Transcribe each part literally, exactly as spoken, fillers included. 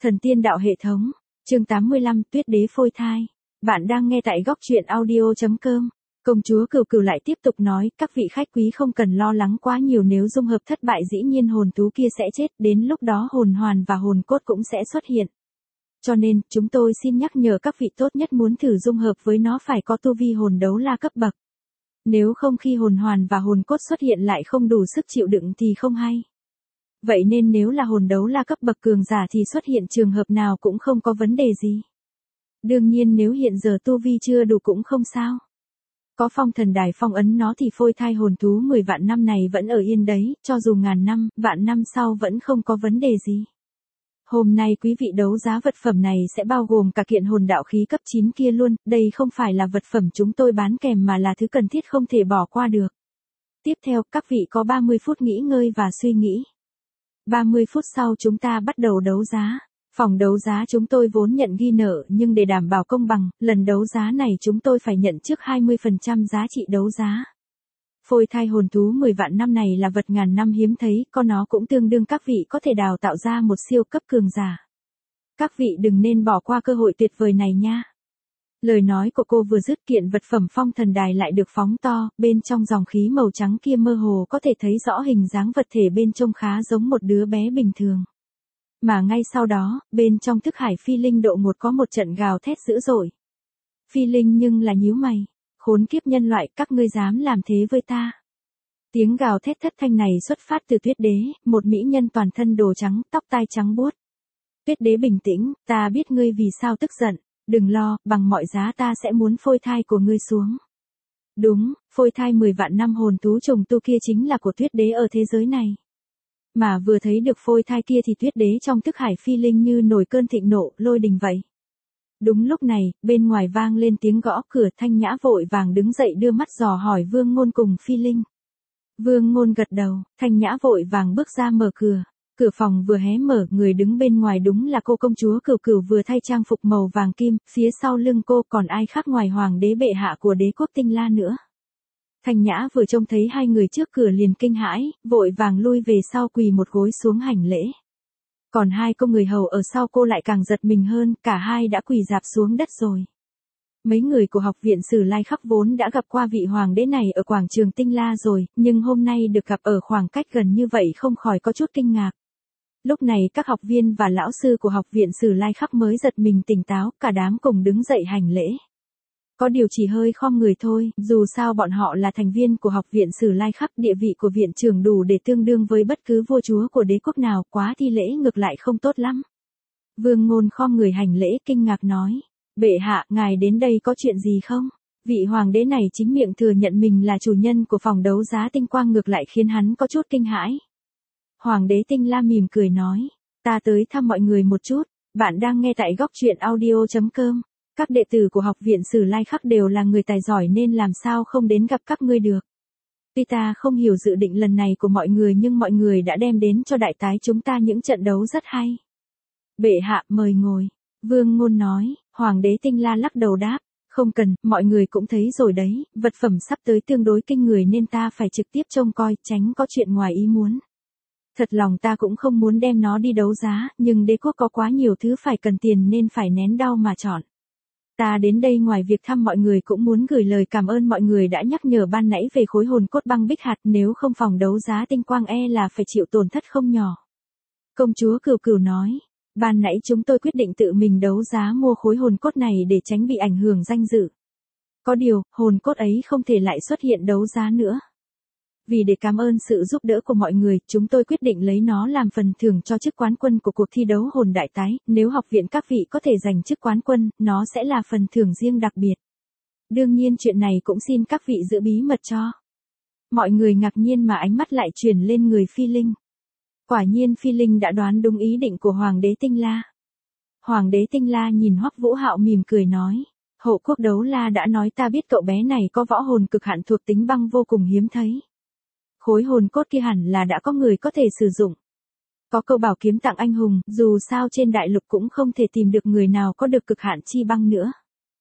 Thần tiên đạo hệ thống, chương tám mươi lăm, Tuyết đế phôi thai. Bạn đang nghe tại góc truyện audio chấm com. Công chúa Cửu Cửu lại tiếp tục nói, các vị khách quý không cần lo lắng quá nhiều, nếu dung hợp thất bại dĩ nhiên hồn thú kia sẽ chết, đến lúc đó hồn hoàn và hồn cốt cũng sẽ xuất hiện. Cho nên, chúng tôi xin nhắc nhở các vị tốt nhất muốn thử dung hợp với nó phải có tu vi hồn đấu la cấp bậc. Nếu không khi hồn hoàn và hồn cốt xuất hiện lại không đủ sức chịu đựng thì không hay. Vậy nên nếu là hồn đấu la cấp bậc cường giả thì xuất hiện trường hợp nào cũng không có vấn đề gì. Đương nhiên nếu hiện giờ tu vi chưa đủ cũng không sao. Có phong thần đài phong ấn nó thì phôi thai hồn thú mười vạn năm này vẫn ở yên đấy, cho dù ngàn năm, vạn năm sau vẫn không có vấn đề gì. Hôm nay quý vị đấu giá vật phẩm này sẽ bao gồm cả kiện hồn đạo khí cấp chín kia luôn, đây không phải là vật phẩm chúng tôi bán kèm mà là thứ cần thiết không thể bỏ qua được. Tiếp theo, các vị có ba mươi phút nghỉ ngơi và suy nghĩ. ba mươi phút sau chúng ta bắt đầu đấu giá. Phòng đấu giá chúng tôi vốn nhận ghi nợ nhưng để đảm bảo công bằng, lần đấu giá này chúng tôi phải nhận trước hai mươi phần trăm giá trị đấu giá. Phôi thai hồn thú mười vạn năm này là vật ngàn năm hiếm thấy, có nó cũng tương đương các vị có thể đào tạo ra một siêu cấp cường giả. Các vị đừng nên bỏ qua cơ hội tuyệt vời này nha. Lời nói của cô vừa dứt, kiện vật phẩm phong thần đài lại được phóng to, bên trong dòng khí màu trắng kia mơ hồ có thể thấy rõ hình dáng vật thể bên trông khá giống một đứa bé bình thường. Mà ngay sau đó, bên trong thức hải phi linh độ một có một trận gào thét dữ dội. Phi linh nhưng là nhíu mày, khốn kiếp nhân loại, các ngươi dám làm thế với ta. Tiếng gào thét thất thanh này xuất phát từ Tuyết đế, một mỹ nhân toàn thân đồ trắng, tóc tai trắng buốt. Tuyết đế bình tĩnh, ta biết ngươi vì sao tức giận. Đừng lo, bằng mọi giá ta sẽ muốn phôi thai của ngươi xuống. Đúng, phôi thai mười vạn năm hồn thú trùng tu kia chính là của Tuyết đế ở thế giới này. Mà vừa thấy được phôi thai kia thì Tuyết đế trong thức hải phi linh như nổi cơn thịnh nộ, lôi đình vậy. Đúng lúc này, bên ngoài vang lên tiếng gõ cửa, Thanh Nhã vội vàng đứng dậy đưa mắt dò hỏi Vương Ngôn cùng phi linh. Vương Ngôn gật đầu, Thanh Nhã vội vàng bước ra mở cửa. Cửa phòng vừa hé mở, người đứng bên ngoài đúng là cô công chúa Cửu Cửu vừa thay trang phục màu vàng kim, phía sau lưng cô còn ai khác ngoài hoàng đế bệ hạ của đế quốc Tinh La nữa. Thanh Nhã vừa trông thấy hai người trước cửa liền kinh hãi, vội vàng lui về sau quỳ một gối xuống hành lễ. Còn hai cô người hầu ở sau cô lại càng giật mình hơn, cả hai đã quỳ rạp xuống đất rồi. Mấy người của học viện Sử Lai Khắc vốn đã gặp qua vị hoàng đế này ở quảng trường Tinh La rồi, nhưng hôm nay được gặp ở khoảng cách gần như vậy không khỏi có chút kinh ngạc. Lúc này các học viên và lão sư của học viện Sử Lai Khắc mới giật mình tỉnh táo, cả đám cùng đứng dậy hành lễ. Có điều chỉ hơi khom người thôi, dù sao bọn họ là thành viên của học viện Sử Lai Khắc, địa vị của viện trưởng đủ để tương đương với bất cứ vua chúa của đế quốc nào, quá thi lễ ngược lại không tốt lắm. Vương Ngôn khom người hành lễ kinh ngạc nói, bệ hạ, ngài đến đây có chuyện gì không? Vị hoàng đế này chính miệng thừa nhận mình là chủ nhân của phòng đấu giá tinh quang ngược lại khiến hắn có chút kinh hãi. Hoàng đế Tinh La mỉm cười nói, ta tới thăm mọi người một chút, bạn đang nghe tại góc truyện audio chấm com. Các đệ tử của học viện Sử Lai Khắc đều là người tài giỏi nên làm sao không đến gặp các ngươi được. Tuy ta không hiểu dự định lần này của mọi người nhưng mọi người đã đem đến cho đại tái chúng ta những trận đấu rất hay. Bệ hạ mời ngồi, Vương Ngôn nói, Hoàng đế Tinh La lắc đầu đáp, không cần, mọi người cũng thấy rồi đấy, vật phẩm sắp tới tương đối kinh người nên ta phải trực tiếp trông coi, tránh có chuyện ngoài ý muốn. Thật lòng ta cũng không muốn đem nó đi đấu giá, nhưng đế quốc có quá nhiều thứ phải cần tiền nên phải nén đau mà chọn. Ta đến đây ngoài việc thăm mọi người cũng muốn gửi lời cảm ơn mọi người đã nhắc nhở ban nãy về khối hồn cốt băng bích hạt, nếu không phòng đấu giá tinh quang e là phải chịu tổn thất không nhỏ. Công chúa Cửu Cửu nói, ban nãy chúng tôi quyết định tự mình đấu giá mua khối hồn cốt này để tránh bị ảnh hưởng danh dự. Có điều, hồn cốt ấy không thể lại xuất hiện đấu giá nữa. Vì để cảm ơn sự giúp đỡ của mọi người, chúng tôi quyết định lấy nó làm phần thưởng cho chức quán quân của cuộc thi đấu hồn đại tái, nếu học viện các vị có thể giành chức quán quân, nó sẽ là phần thưởng riêng đặc biệt. Đương nhiên chuyện này cũng xin các vị giữ bí mật cho. Mọi người ngạc nhiên mà ánh mắt lại chuyển lên người phi linh. Quả nhiên phi linh đã đoán đúng ý định của Hoàng đế Tinh La. Hoàng đế Tinh La nhìn Hoắc Vũ Hạo mỉm cười nói, Hộ quốc đấu la đã nói ta biết cậu bé này có võ hồn cực hạn thuộc tính băng vô cùng hiếm thấy. Khối hồn cốt kia hẳn là đã có người có thể sử dụng. Có câu bảo kiếm tặng anh hùng, dù sao trên đại lục cũng không thể tìm được người nào có được cực hạn chi băng nữa.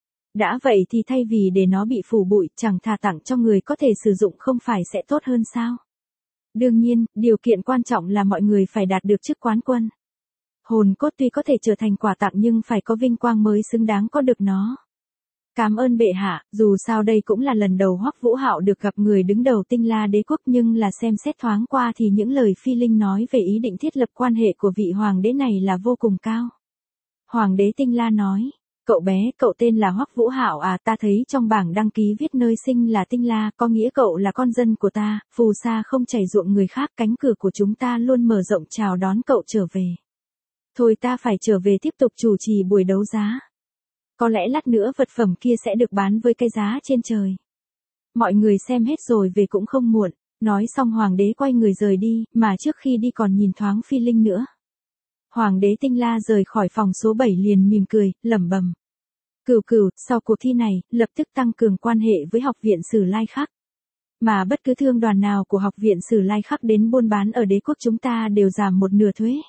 Đã vậy thì thay vì để nó bị phủ bụi, chẳng thà tặng cho người có thể sử dụng không phải sẽ tốt hơn sao? Đương nhiên, điều kiện quan trọng là mọi người phải đạt được chức quán quân. Hồn cốt tuy có thể trở thành quà tặng nhưng phải có vinh quang mới xứng đáng có được nó. Cảm ơn bệ hạ, dù sao đây cũng là lần đầu Hoắc Vũ Hạo được gặp người đứng đầu Tinh La Đế quốc, nhưng là xem xét thoáng qua thì những lời Phi Linh nói về ý định thiết lập quan hệ của vị hoàng đế này là vô cùng cao. Hoàng đế Tinh La nói, cậu bé, cậu tên là Hoắc Vũ Hạo à, ta thấy trong bảng đăng ký viết nơi sinh là Tinh La, có nghĩa cậu là con dân của ta, phù sa không chảy ruộng người khác, cánh cửa của chúng ta luôn mở rộng chào đón cậu trở về. Thôi ta phải trở về tiếp tục chủ trì buổi đấu giá. Có lẽ lát nữa vật phẩm kia sẽ được bán với cái giá trên trời. Mọi người xem hết rồi về cũng không muộn. Nói xong hoàng đế quay người rời đi, mà trước khi đi còn nhìn thoáng Phi Linh nữa. Hoàng đế Tinh La rời khỏi phòng số bảy liền mỉm cười, lẩm bẩm. Cửu Cửu, sau cuộc thi này, lập tức tăng cường quan hệ với học viện Sử Lai Khắc. Mà bất cứ thương đoàn nào của học viện Sử Lai Khắc đến buôn bán ở đế quốc chúng ta đều giảm một nửa thuế.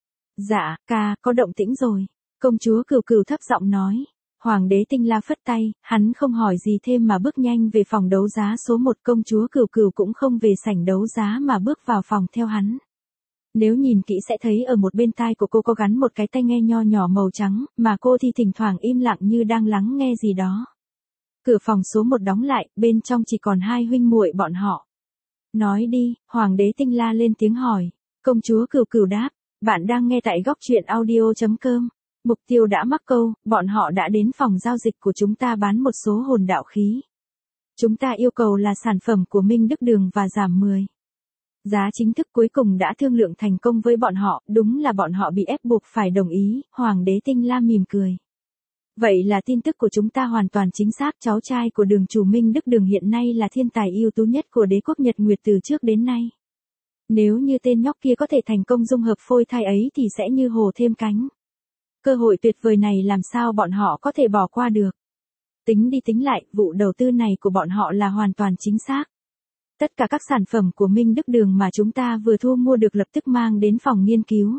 Dạ, ca, có động tĩnh rồi. Công chúa Cửu Cửu thấp giọng nói. Hoàng đế Tinh La phất tay, hắn không hỏi gì thêm mà bước nhanh về phòng đấu giá số một. Công chúa Cửu Cửu cũng không về sảnh đấu giá mà bước vào phòng theo hắn. Nếu nhìn kỹ sẽ thấy ở một bên tai của cô có gắn một cái tai nghe nho nhỏ màu trắng, mà cô thì thỉnh thoảng im lặng như đang lắng nghe gì đó. Cửa phòng số một đóng lại, bên trong chỉ còn hai huynh muội bọn họ. Nói đi, Hoàng đế Tinh La lên tiếng hỏi. Công chúa Cửu Cửu đáp, bạn đang nghe tại góc truyện audio chấm com. Mục tiêu đã mắc câu, bọn họ đã đến phòng giao dịch của chúng ta bán một số hồn đạo khí. Chúng ta yêu cầu là sản phẩm của Minh Đức Đường và giảm mười. Giá chính thức cuối cùng đã thương lượng thành công với bọn họ, đúng là bọn họ bị ép buộc phải đồng ý, Hoàng đế Tinh La mỉm cười. Vậy là tin tức của chúng ta hoàn toàn chính xác, cháu trai của đường chủ Minh Đức Đường hiện nay là thiên tài ưu tú nhất của đế quốc Nhật Nguyệt từ trước đến nay. Nếu như tên nhóc kia có thể thành công dung hợp phôi thai ấy thì sẽ như hổ thêm cánh. Cơ hội tuyệt vời này làm sao bọn họ có thể bỏ qua được. Tính đi tính lại, vụ đầu tư này của bọn họ là hoàn toàn chính xác. Tất cả các sản phẩm của Minh Đức Đường mà chúng ta vừa thu mua được lập tức mang đến phòng nghiên cứu.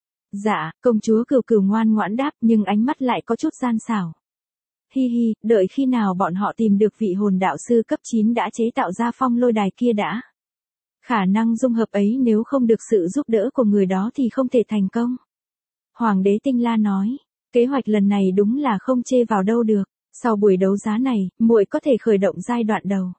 Dạ, công chúa Cửu Cửu ngoan ngoãn đáp, nhưng ánh mắt lại có chút gian xảo. Hi hi, đợi khi nào bọn họ tìm được vị hồn đạo sư cấp chín đã chế tạo ra phong lôi đài kia đã. Khả năng dung hợp ấy nếu không được sự giúp đỡ của người đó thì không thể thành công. Hoàng đế Tinh La nói, kế hoạch lần này đúng là không chê vào đâu được. Sau buổi đấu giá này, muội có thể khởi động giai đoạn đầu.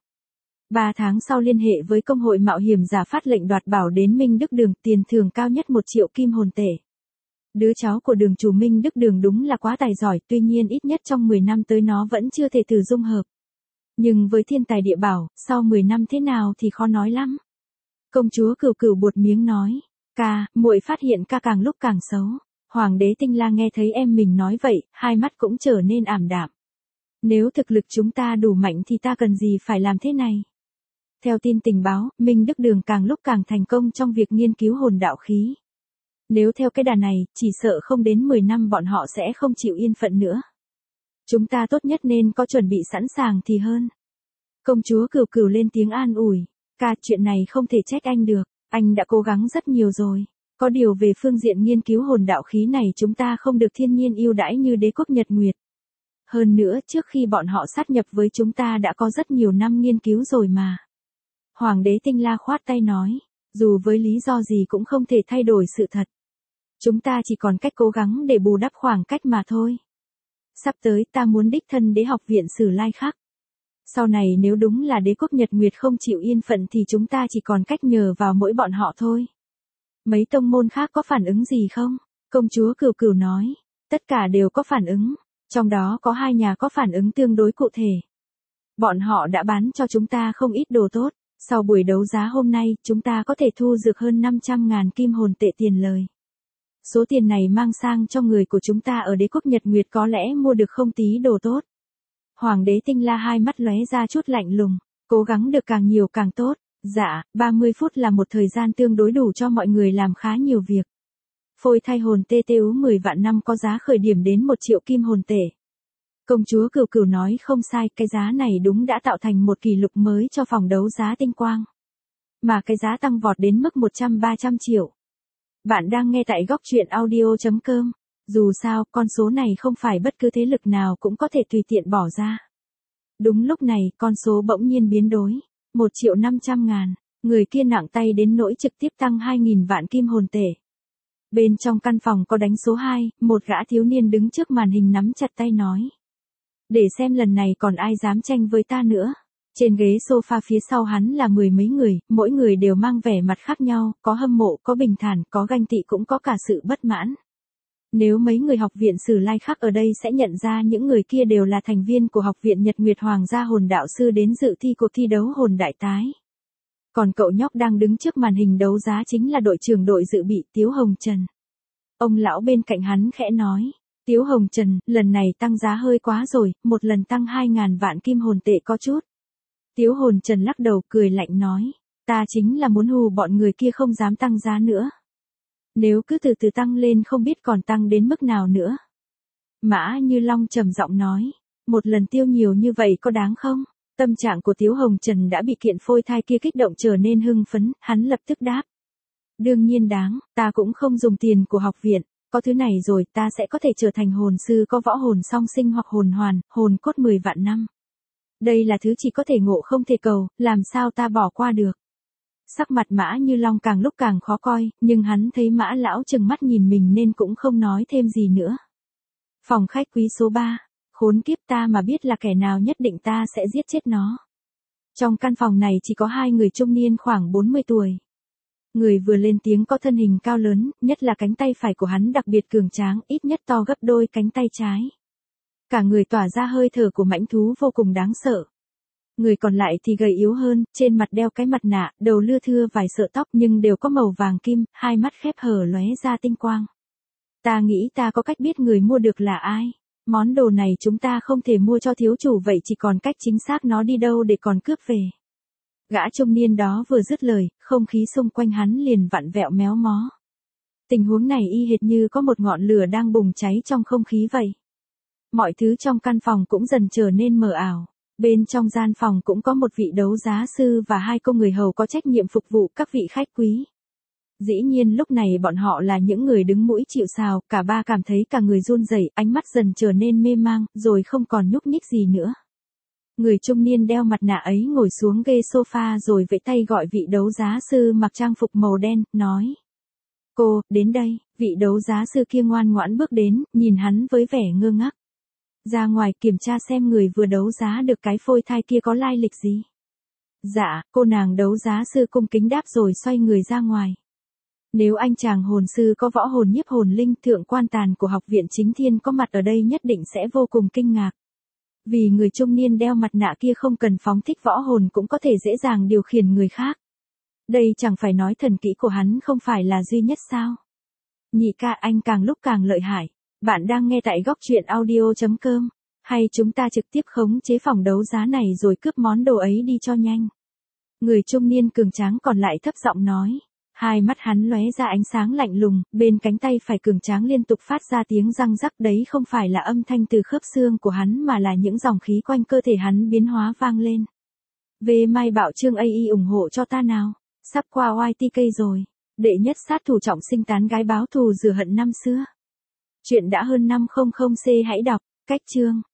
Ba tháng sau liên hệ với công hội mạo hiểm giả phát lệnh đoạt bảo đến Minh Đức Đường, tiền thưởng cao nhất một triệu kim hồn tệ. Đứa cháu của đường chủ Minh Đức Đường đúng là quá tài giỏi, tuy nhiên ít nhất trong mười năm tới nó vẫn chưa thể thử dung hợp. Nhưng với thiên tài địa bảo, sau mười năm thế nào thì khó nói lắm. Công chúa Cửu Cửu buột miếng nói, ca, muội phát hiện ca càng lúc càng xấu. Hoàng đế Tinh La nghe thấy em mình nói vậy, hai mắt cũng trở nên ảm đạm. Nếu thực lực chúng ta đủ mạnh thì ta cần gì phải làm thế này? Theo tin tình báo, Minh Đức Đường càng lúc càng thành công trong việc nghiên cứu hồn đạo khí. Nếu theo cái đà này, chỉ sợ không đến mười năm bọn họ sẽ không chịu yên phận nữa. Chúng ta tốt nhất nên có chuẩn bị sẵn sàng thì hơn. Công chúa Cửu Cửu lên tiếng an ủi, ca, chuyện này không thể trách anh được, anh đã cố gắng rất nhiều rồi. Có điều về phương diện nghiên cứu hồn đạo khí này chúng ta không được thiên nhiên ưu đãi như đế quốc Nhật Nguyệt. Hơn nữa, trước khi bọn họ sát nhập với chúng ta đã có rất nhiều năm nghiên cứu rồi mà. Hoàng đế Tinh La khoát tay nói, dù với lý do gì cũng không thể thay đổi sự thật. Chúng ta chỉ còn cách cố gắng để bù đắp khoảng cách mà thôi. Sắp tới ta muốn đích thân đế học viện Sử Lai Khắc. Sau này nếu đúng là đế quốc Nhật Nguyệt không chịu yên phận thì chúng ta chỉ còn cách nhờ vào mỗi bọn họ thôi. Mấy tông môn khác có phản ứng gì không? Công chúa Cửu Cửu nói, tất cả đều có phản ứng, trong đó có hai nhà có phản ứng tương đối cụ thể. Bọn họ đã bán cho chúng ta không ít đồ tốt, sau buổi đấu giá hôm nay chúng ta có thể thu được hơn năm trăm ngàn kim hồn tệ tiền lời. Số tiền này mang sang cho người của chúng ta ở đế quốc Nhật Nguyệt có lẽ mua được không tí đồ tốt. Hoàng đế Tinh La hai mắt lóe ra chút lạnh lùng, cố gắng được càng nhiều càng tốt. Dạ, ba mươi phút là một thời gian tương đối đủ cho mọi người làm khá nhiều việc. Phôi thai hồn tê tê ú mười vạn năm có giá khởi điểm đến một triệu kim hồn tệ. Công chúa Cửu Cửu nói không sai, cái giá này đúng đã tạo thành một kỷ lục mới cho phòng đấu giá tinh quang. Mà cái giá tăng vọt đến mức một trăm ba trăm triệu. Bạn đang nghe tại góc truyện audio chấm com. Dù sao, con số này không phải bất cứ thế lực nào cũng có thể tùy tiện bỏ ra. Đúng lúc này, con số bỗng nhiên biến đổi. Một triệu năm trăm ngàn, người kia nặng tay đến nỗi trực tiếp tăng hai nghìn vạn kim hồn tệ. Bên trong căn phòng có đánh số hai, một gã thiếu niên đứng trước màn hình nắm chặt tay nói. Để xem lần này còn ai dám tranh với ta nữa. Trên ghế sofa phía sau hắn là mười mấy người, mỗi người đều mang vẻ mặt khác nhau, có hâm mộ, có bình thản, có ganh tị cũng có cả sự bất mãn. Nếu mấy người học viện Sử Lai khác ở đây sẽ nhận ra những người kia đều là thành viên của học viện Nhật Nguyệt Hoàng gia hồn đạo sư đến dự thi cuộc thi đấu hồn đại tái. Còn cậu nhóc đang đứng trước màn hình đấu giá chính là đội trưởng đội dự bị Tiếu Hồng Trần. Ông lão bên cạnh hắn khẽ nói. Tiếu Hồng Trần, lần này tăng giá hơi quá rồi, một lần tăng hai ngàn vạn kim hồn tệ có chút. Tiếu Hồn Trần lắc đầu cười lạnh nói. Ta chính là muốn hù bọn người kia không dám tăng giá nữa. Nếu cứ từ từ tăng lên không biết còn tăng đến mức nào nữa. Mã Như Long trầm giọng nói. Một lần tiêu nhiều như vậy có đáng không? Tâm trạng của Tiếu Hồng Trần đã bị kiện phôi thai kia kích động trở nên hưng phấn, hắn lập tức đáp. Đương nhiên đáng, ta cũng không dùng tiền của học viện, có thứ này rồi ta sẽ có thể trở thành hồn sư có võ hồn song sinh hoặc hồn hoàn, hồn cốt mười vạn năm. Đây là thứ chỉ có thể ngộ không thể cầu, làm sao ta bỏ qua được. Sắc mặt Mã Như Long càng lúc càng khó coi, nhưng hắn thấy Mã lão trừng mắt nhìn mình nên cũng không nói thêm gì nữa. Phòng khách quý số ba. Khốn kiếp, ta mà biết là kẻ nào nhất định ta sẽ giết chết nó. Trong căn phòng này chỉ có hai người trung niên khoảng bốn mươi tuổi. Người vừa lên tiếng có thân hình cao lớn, nhất là cánh tay phải của hắn đặc biệt cường tráng, ít nhất to gấp đôi cánh tay trái. Cả người tỏa ra hơi thở của mãnh thú vô cùng đáng sợ. Người còn lại thì gầy yếu hơn, trên mặt đeo cái mặt nạ, đầu lưa thưa vài sợi tóc nhưng đều có màu vàng kim, hai mắt khép hở lóe ra tinh quang. Ta nghĩ ta có cách biết người mua được là ai. Món đồ này chúng ta không thể mua cho thiếu chủ vậy chỉ còn cách chính xác nó đi đâu để còn cướp về. Gã trung niên đó vừa dứt lời, không khí xung quanh hắn liền vặn vẹo méo mó. Tình huống này y hệt như có một ngọn lửa đang bùng cháy trong không khí vậy. Mọi thứ trong căn phòng cũng dần trở nên mờ ảo. Bên trong gian phòng cũng có một vị đấu giá sư và hai cô người hầu có trách nhiệm phục vụ các vị khách quý. Dĩ nhiên lúc này bọn họ là những người đứng mũi chịu sào, cả ba cảm thấy cả người run rẩy, ánh mắt dần trở nên mê mang, rồi không còn nhúc nhích gì nữa. Người trung niên đeo mặt nạ ấy ngồi xuống ghế sofa rồi vẫy tay gọi vị đấu giá sư mặc trang phục màu đen, nói. Cô, đến đây, vị đấu giá sư kia ngoan ngoãn bước đến, nhìn hắn với vẻ ngơ ngác. Ra ngoài kiểm tra xem người vừa đấu giá được cái phôi thai kia có lai lịch gì. Dạ, cô nàng đấu giá sư cung kính đáp rồi xoay người ra ngoài. Nếu anh chàng hồn sư có võ hồn nhiếp hồn linh thượng quan tàn của học viện chính thiên có mặt ở đây nhất định sẽ vô cùng kinh ngạc. Vì người trung niên đeo mặt nạ kia không cần phóng thích võ hồn cũng có thể dễ dàng điều khiển người khác. Đây chẳng phải nói thần kỹ của hắn không phải là duy nhất sao. Nhị ca, anh càng lúc càng lợi hại. Bạn đang nghe tại góc truyện audio chấm com. Hay chúng ta trực tiếp khống chế phòng đấu giá này rồi cướp món đồ ấy đi cho nhanh. Người trung niên cường tráng còn lại thấp giọng nói. Hai mắt hắn lóe ra ánh sáng lạnh lùng, bên cánh tay phải cường tráng liên tục phát ra tiếng răng rắc, đấy không phải là âm thanh từ khớp xương của hắn mà là những dòng khí quanh cơ thể hắn biến hóa vang lên. Về Mai Bảo Trương a i ủng hộ cho ta nào. Sắp qua i tê ca rồi. Đệ nhất sát thủ trọng sinh tán gái báo thù rửa hận năm xưa. Chuyện đã hơn năm trăm c hãy đọc. Cách chương.